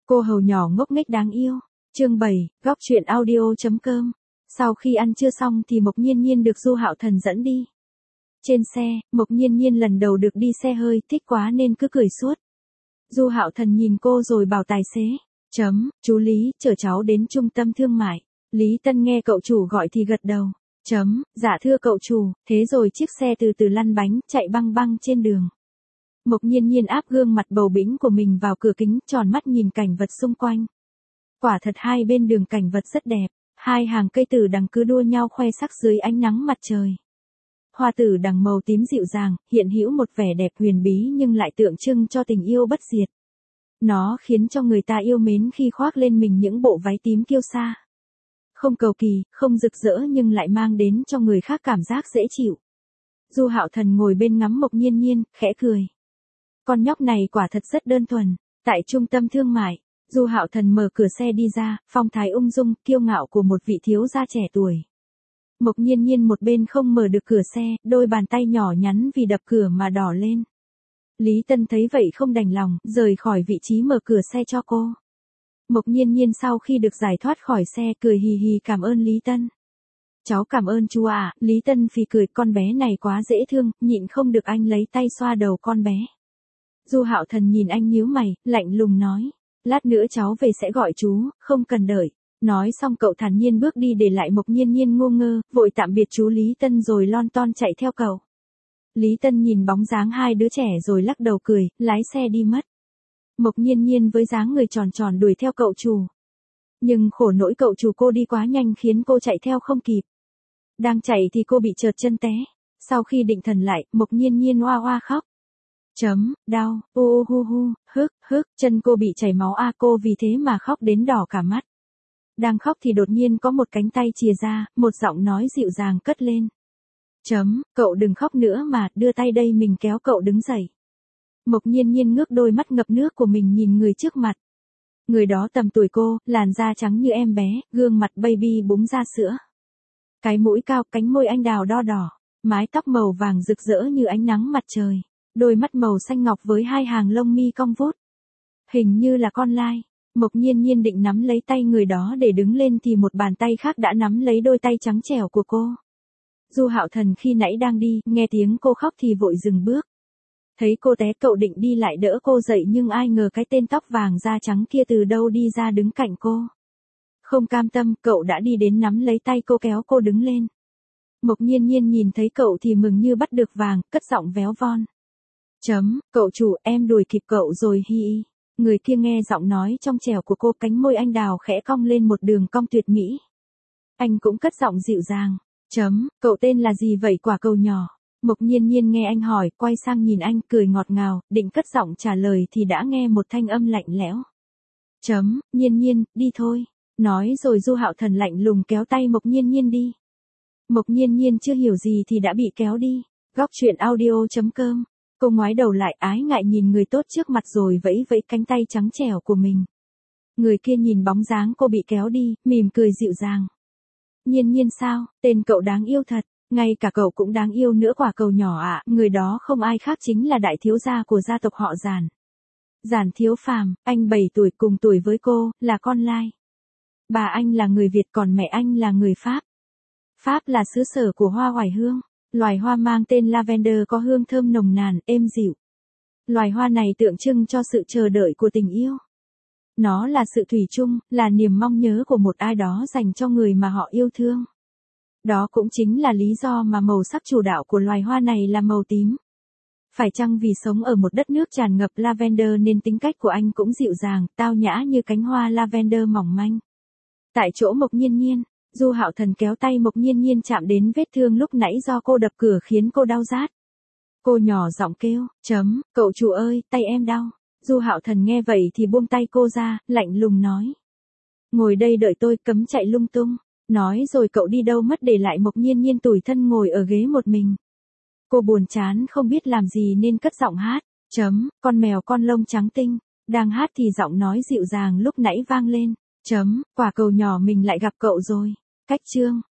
Cô hầu nhỏ ngốc nghếch đáng yêu. Chương 7, góc truyện audio.com. Sau khi ăn trưa xong thì Mộc Nhiên Nhiên được Du Hạo Thần dẫn đi. Trên xe, Mộc Nhiên Nhiên lần đầu được đi xe hơi, thích quá nên cứ cười suốt. Du Hạo Thần nhìn cô rồi bảo tài xế. Chú Lý, chở cháu đến trung tâm thương mại. Lý Tân nghe cậu chủ gọi thì gật đầu. Dạ thưa cậu chủ, thế rồi chiếc xe từ từ lăn bánh, chạy băng băng trên đường. Mộc Nhiên Nhiên áp gương mặt bầu bĩnh của mình vào cửa kính, tròn mắt nhìn cảnh vật xung quanh. Quả thật hai bên đường cảnh vật rất đẹp, hai hàng cây tử đằng cứ đua nhau khoe sắc dưới ánh nắng mặt trời. Hoa tử đằng màu tím dịu dàng, hiện hữu một vẻ đẹp huyền bí nhưng lại tượng trưng cho tình yêu bất diệt. Nó khiến cho người ta yêu mến khi khoác lên mình những bộ váy tím kiêu sa. Không cầu kỳ, không rực rỡ nhưng lại mang đến cho người khác cảm giác dễ chịu. Du Hạo Thần ngồi bên ngắm Mộc Nhiên Nhiên, khẽ cười. Con nhóc này quả thật rất đơn thuần. Tại trung tâm thương mại, Du Hạo Thần mở cửa xe đi ra, phong thái ung dung, kiêu ngạo của một vị thiếu gia trẻ tuổi. Mộc Nhiên Nhiên một bên không mở được cửa xe, đôi bàn tay nhỏ nhắn vì đập cửa mà đỏ lên. Lý Tân thấy vậy không đành lòng, rời khỏi vị trí mở cửa xe cho cô. Mộc Nhiên Nhiên sau khi được giải thoát khỏi xe cười hì hì cảm ơn Lý Tân. Cháu cảm ơn chú ạ. Lý Tân phì cười, con bé này quá dễ thương, nhịn không được anh lấy tay xoa đầu con bé. Du Hạo Thần nhìn anh nhíu mày, lạnh lùng nói. Lát nữa cháu về sẽ gọi chú, không cần đợi. Nói xong cậu thản nhiên bước đi để lại Mộc Nhiên Nhiên ngu ngơ, vội tạm biệt chú Lý Tân rồi lon ton chạy theo cậu. Lý Tân nhìn bóng dáng hai đứa trẻ rồi lắc đầu cười, lái xe đi mất. Mộc Nhiên Nhiên với dáng người tròn tròn đuổi theo cậu chủ. Nhưng khổ nỗi cậu chủ cô đi quá nhanh khiến cô chạy theo không kịp. Đang chạy thì cô bị trượt chân té. Sau khi định thần lại, Mộc Nhiên Nhiên oa oa khóc. Đau, chân cô bị chảy máu cô vì thế mà khóc đến đỏ cả mắt. Đang khóc thì đột nhiên có một cánh tay chìa ra, một giọng nói dịu dàng cất lên. Cậu đừng khóc nữa mà, đưa tay đây mình kéo cậu đứng dậy. Mộc Nhiên Nhiên ngước đôi mắt ngập nước của mình nhìn người trước mặt. Người đó tầm tuổi cô, làn da trắng như em bé, gương mặt baby búng ra sữa. Cái mũi cao, cánh môi anh đào đo đỏ, mái tóc màu vàng rực rỡ như ánh nắng mặt trời. Đôi mắt màu xanh ngọc với hai hàng lông mi cong vút. Hình như là con lai. Mộc Nhiên Nhiên định nắm lấy tay người đó để đứng lên thì một bàn tay khác đã nắm lấy đôi tay trắng trẻo của cô. Du Hạo Thần khi nãy đang đi, nghe tiếng cô khóc thì vội dừng bước. Thấy cô té cậu định đi lại đỡ cô dậy nhưng ai ngờ cái tên tóc vàng da trắng kia từ đâu đi ra đứng cạnh cô. Không cam tâm, cậu đã đi đến nắm lấy tay cô kéo cô đứng lên. Mộc Nhiên Nhiên nhìn thấy cậu thì mừng như bắt được vàng, cất giọng véo von. Cậu chủ, em đuổi kịp cậu rồi hi. Người kia nghe giọng nói trong trẻo của cô, cánh môi anh đào khẽ cong lên một đường cong tuyệt mỹ. Anh cũng cất giọng dịu dàng. Cậu tên là gì vậy quả cầu nhỏ? Mộc Nhiên Nhiên nghe anh hỏi, quay sang nhìn anh cười ngọt ngào, định cất giọng trả lời thì đã nghe một thanh âm lạnh lẽo. Nhiên Nhiên, đi thôi. Nói rồi Du Hạo Thần lạnh lùng kéo tay Mộc Nhiên Nhiên đi. Mộc Nhiên Nhiên chưa hiểu gì thì đã bị kéo đi. Góc truyện audio.com. Cô ngoái đầu lại ái ngại nhìn người tốt trước mặt rồi vẫy vẫy cánh tay trắng trẻo của mình. Người kia nhìn bóng dáng cô bị kéo đi, mỉm cười dịu dàng. Nhiên Nhiên sao, tên cậu đáng yêu thật, ngay cả cậu cũng đáng yêu nữa quả cầu nhỏ ạ. Người đó không ai khác chính là đại thiếu gia của gia tộc họ Giản. Giản Thiếu Phàm, anh 7 tuổi cùng tuổi với cô, là con lai. Bà anh là người Việt còn mẹ anh là người Pháp. Pháp là xứ sở của hoa oải hương. Loài hoa mang tên lavender có hương thơm nồng nàn, êm dịu. Loài hoa này tượng trưng cho sự chờ đợi của tình yêu. Nó là sự thủy chung, là niềm mong nhớ của một ai đó dành cho người mà họ yêu thương. Đó cũng chính là lý do mà màu sắc chủ đạo của loài hoa này là màu tím. Phải chăng vì sống ở một đất nước tràn ngập lavender nên tính cách của anh cũng dịu dàng, tao nhã như cánh hoa lavender mỏng manh. Tại chỗ Mộc Nhiên Nhiên, Du Hạo Thần kéo tay Mộc Nhiên Nhiên chạm đến vết thương lúc nãy do cô đập cửa khiến cô đau rát. Cô nhỏ giọng kêu, cậu chủ ơi, tay em đau. Du Hạo Thần nghe vậy thì buông tay cô ra, lạnh lùng nói. Ngồi đây đợi tôi, cấm chạy lung tung. Nói rồi cậu đi đâu mất để lại Mộc Nhiên Nhiên tủi thân ngồi ở ghế một mình. Cô buồn chán không biết làm gì nên cất giọng hát. Con mèo con lông trắng tinh. Đang hát thì giọng nói dịu dàng lúc nãy vang lên. Quả cầu nhỏ mình lại gặp cậu rồi. Cách chương.